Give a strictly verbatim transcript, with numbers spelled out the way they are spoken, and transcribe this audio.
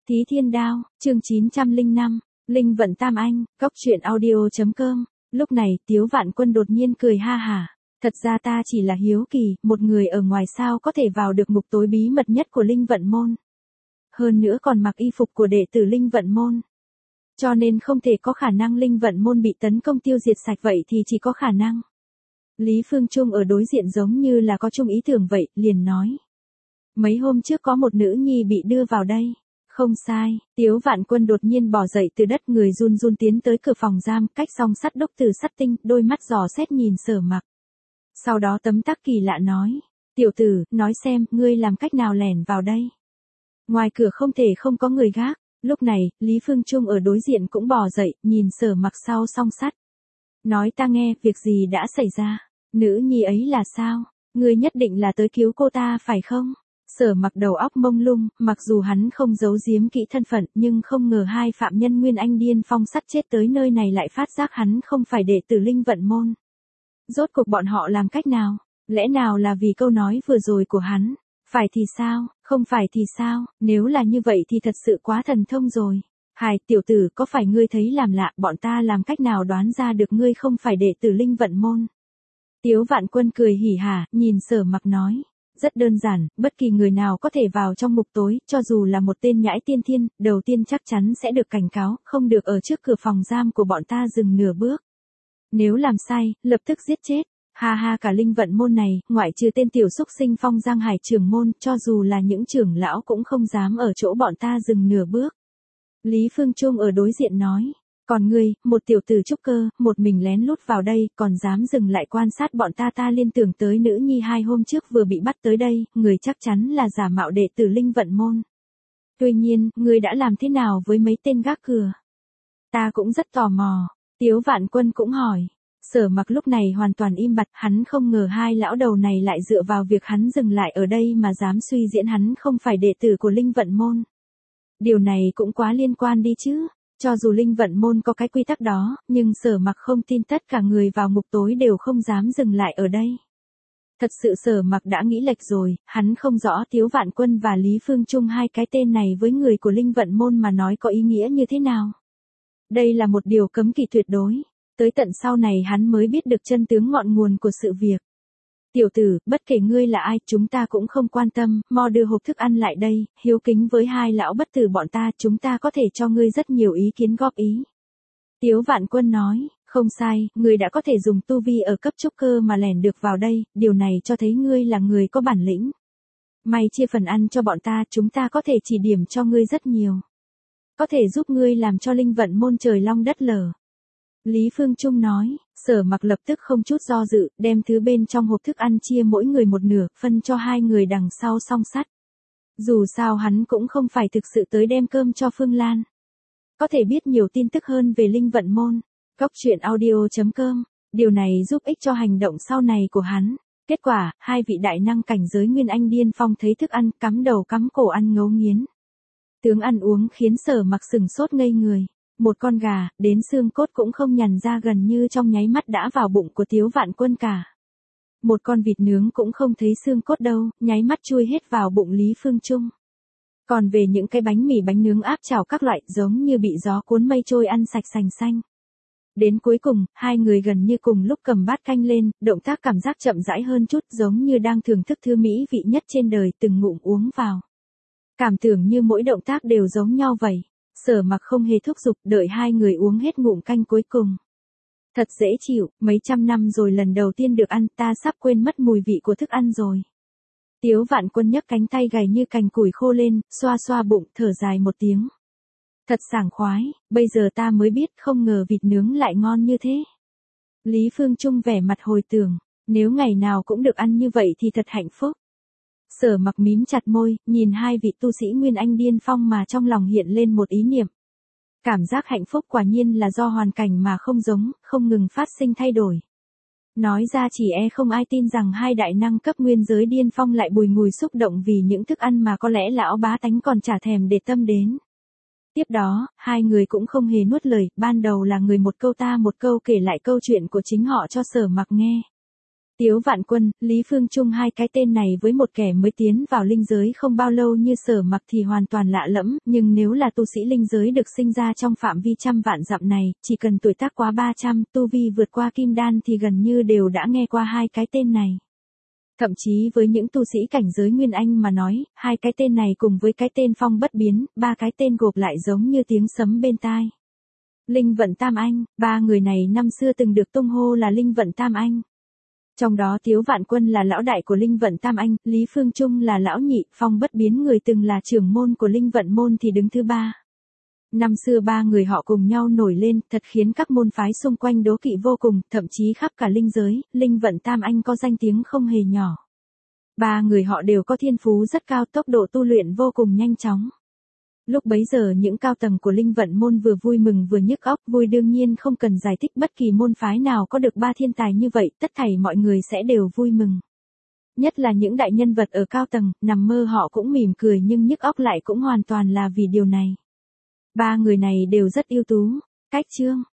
Thí Thiên Đao, chương chín trăm lẻ năm, Linh Vận Tam Anh, Cốc truyện audio.com. Lúc này, Tiếu Vạn Quân đột nhiên cười ha hả. Thật ra ta chỉ là hiếu kỳ, một người ở ngoài sao có thể vào được ngục tối bí mật nhất của Linh Vận Môn. Hơn nữa còn mặc y phục của đệ tử Linh Vận Môn. Cho nên không thể có khả năng Linh Vận Môn bị tấn công tiêu diệt sạch, vậy thì chỉ có khả năng. Lý Phương Trung ở đối diện giống như là có chung ý tưởng vậy, liền nói. Mấy hôm trước có một nữ nhi bị đưa vào đây. Không sai, Tiếu Vạn Quân đột nhiên bò dậy từ đất, người run run tiến tới cửa phòng giam, cách song sắt đúc từ sắt tinh, đôi mắt dò xét nhìn Sở Mặc. Sau đó tấm tắc kỳ lạ nói, tiểu tử, nói xem, ngươi làm cách nào lẻn vào đây. Ngoài cửa không thể không có người gác. Lúc này, Lý Phương Trung ở đối diện cũng bò dậy, nhìn Sở Mặc sau song sắt. Nói ta nghe, việc gì đã xảy ra? Nữ nhi ấy là sao? Ngươi nhất định là tới cứu cô ta phải không? Sở Mặc đầu óc mông lung, mặc dù hắn không giấu giếm kỹ thân phận, nhưng không ngờ hai phạm nhân Nguyên Anh Điên Phong sắt chết tới nơi này lại phát giác hắn không phải đệ tử Linh Vận Môn. Rốt cuộc bọn họ làm cách nào? Lẽ nào là vì câu nói vừa rồi của hắn? Phải thì sao? Không phải thì sao? Nếu là như vậy thì thật sự quá thần thông rồi. Hài, tiểu tử, có phải ngươi thấy làm lạ, bọn ta làm cách nào đoán ra được ngươi không phải đệ tử Linh Vận Môn? Tiếu Vạn Quân cười hỉ hả, nhìn Sở Mặc nói. Rất đơn giản, bất kỳ người nào có thể vào trong ngục tối, cho dù là một tên nhãi tiên thiên, đầu tiên chắc chắn sẽ được cảnh cáo, không được ở trước cửa phòng giam của bọn ta dừng nửa bước. Nếu làm sai, lập tức giết chết. Ha ha, cả Linh Vận Môn này, ngoại trừ tên tiểu xúc sinh Phong Giang Hải trưởng môn, cho dù là những trưởng lão cũng không dám ở chỗ bọn ta dừng nửa bước. Lý Phương Trung ở đối diện nói. Còn ngươi, một tiểu tử trúc cơ, một mình lén lút vào đây, còn dám dừng lại quan sát bọn ta, ta liên tưởng tới nữ nhi hai hôm trước vừa bị bắt tới đây, người chắc chắn là giả mạo đệ tử Linh Vận Môn. Tuy nhiên, ngươi đã làm thế nào với mấy tên gác cửa? Ta cũng rất tò mò. Tiếu Vạn Quân cũng hỏi. Sở Mặc lúc này hoàn toàn im bặt, hắn không ngờ hai lão đầu này lại dựa vào việc hắn dừng lại ở đây mà dám suy diễn hắn không phải đệ tử của Linh Vận Môn. Điều này cũng quá liên quan đi chứ. Cho dù Linh Vận Môn có cái quy tắc đó, nhưng Sở Mặc không tin tất cả người vào ngục tối đều không dám dừng lại ở đây. Thật sự Sở Mặc đã nghĩ lệch rồi, hắn không rõ Tiếu Vạn Quân và Lý Phương Trung hai cái tên này với người của Linh Vận Môn mà nói có ý nghĩa như thế nào. Đây là một điều cấm kỵ tuyệt đối. Tới tận sau này hắn mới biết được chân tướng ngọn nguồn của sự việc. Tiểu tử, bất kể ngươi là ai, chúng ta cũng không quan tâm, mau đưa hộp thức ăn lại đây, hiếu kính với hai lão bất tử bọn ta, chúng ta có thể cho ngươi rất nhiều ý kiến góp ý. Tiếu Vạn Quân nói, không sai, ngươi đã có thể dùng tu vi ở cấp trúc cơ mà lẻn được vào đây, điều này cho thấy ngươi là người có bản lĩnh. May chia phần ăn cho bọn ta, chúng ta có thể chỉ điểm cho ngươi rất nhiều. Có thể giúp ngươi làm cho Linh Vận Môn trời long đất lở. Lý Phương Trung nói, Sở Mặc lập tức không chút do dự, đem thứ bên trong hộp thức ăn chia mỗi người một nửa, phân cho hai người đằng sau song sắt. Dù sao hắn cũng không phải thực sự tới đem cơm cho Phương Lan. Có thể biết nhiều tin tức hơn về Linh Vận Môn. Cốc truyện audio.com. Điều này giúp ích cho hành động sau này của hắn. Kết quả, hai vị đại năng cảnh giới Nguyên Anh Điên Phong thấy thức ăn, cắm đầu cắm cổ ăn ngấu nghiến. Tướng ăn uống khiến Sở Mặc sừng sốt ngây người. Một con gà, đến xương cốt cũng không nhằn ra, gần như trong nháy mắt đã vào bụng của Tiếu Vạn Quân cả. Một con vịt nướng cũng không thấy xương cốt đâu, nháy mắt chui hết vào bụng Lý Phương Trung. Còn về những cái bánh mì bánh nướng áp chảo các loại, giống như bị gió cuốn mây trôi ăn sạch sành xanh. Đến cuối cùng, hai người gần như cùng lúc cầm bát canh lên, động tác cảm giác chậm rãi hơn chút, giống như đang thưởng thức thứ mỹ vị nhất trên đời, từng ngụm uống vào. Cảm tưởng như mỗi động tác đều giống nhau vậy. Sở Mặc không hề thúc giục, đợi hai người uống hết ngụm canh cuối cùng. Thật dễ chịu, mấy trăm năm rồi lần đầu tiên được ăn, ta sắp quên mất mùi vị của thức ăn rồi. Tiếu Vạn Quân nhấc cánh tay gầy như cành củi khô lên, xoa xoa bụng, thở dài một tiếng. Thật sảng khoái, bây giờ ta mới biết, không ngờ vịt nướng lại ngon như thế. Lý Phương Trung vẻ mặt hồi tưởng, nếu ngày nào cũng được ăn như vậy thì thật hạnh phúc. Sở Mặc mím chặt môi, nhìn hai vị tu sĩ Nguyên Anh Điên Phong mà trong lòng hiện lên một ý niệm. Cảm giác hạnh phúc quả nhiên là do hoàn cảnh mà không giống, không ngừng phát sinh thay đổi. Nói ra chỉ e không ai tin rằng hai đại năng cấp nguyên giới Điên Phong lại bùi ngùi xúc động vì những thức ăn mà có lẽ lão bá tánh còn chả thèm để tâm đến. Tiếp đó, hai người cũng không hề nuốt lời, ban đầu là người một câu ta một câu kể lại câu chuyện của chính họ cho Sở Mặc nghe. Tiếu Vạn Quân, Lý Phương Trung hai cái tên này với một kẻ mới tiến vào linh giới không bao lâu như Sở Mặc thì hoàn toàn lạ lẫm, nhưng nếu là tu sĩ linh giới được sinh ra trong phạm vi trăm vạn dặm này, chỉ cần tuổi tác quá ba trăm, tu vi vượt qua kim đan thì gần như đều đã nghe qua hai cái tên này. Thậm chí với những tu sĩ cảnh giới Nguyên Anh mà nói, hai cái tên này cùng với cái tên Phong Bất Biến, ba cái tên gộp lại giống như tiếng sấm bên tai. Linh Vận Tam Anh, ba người này năm xưa từng được tung hô là Linh Vận Tam Anh. Trong đó Tiếu Vạn Quân là lão đại của Linh Vận Tam Anh, Lý Phương Trung là lão nhị, Phong Bất Biến người từng là trưởng môn của Linh Vận môn thì đứng thứ ba. Năm xưa ba người họ cùng nhau nổi lên, thật khiến các môn phái xung quanh đố kỵ vô cùng, thậm chí khắp cả linh giới, Linh Vận Tam Anh có danh tiếng không hề nhỏ. Ba người họ đều có thiên phú rất cao, tốc độ tu luyện vô cùng nhanh chóng. Lúc bấy giờ những cao tầng của Linh Vận môn vừa vui mừng vừa nhức óc, vui đương nhiên không cần giải thích, bất kỳ môn phái nào có được ba thiên tài như vậy, tất thảy mọi người sẽ đều vui mừng. Nhất là những đại nhân vật ở cao tầng, nằm mơ họ cũng mỉm cười nhưng nhức óc lại cũng hoàn toàn là vì điều này. Ba người này đều rất ưu tú. Cách chương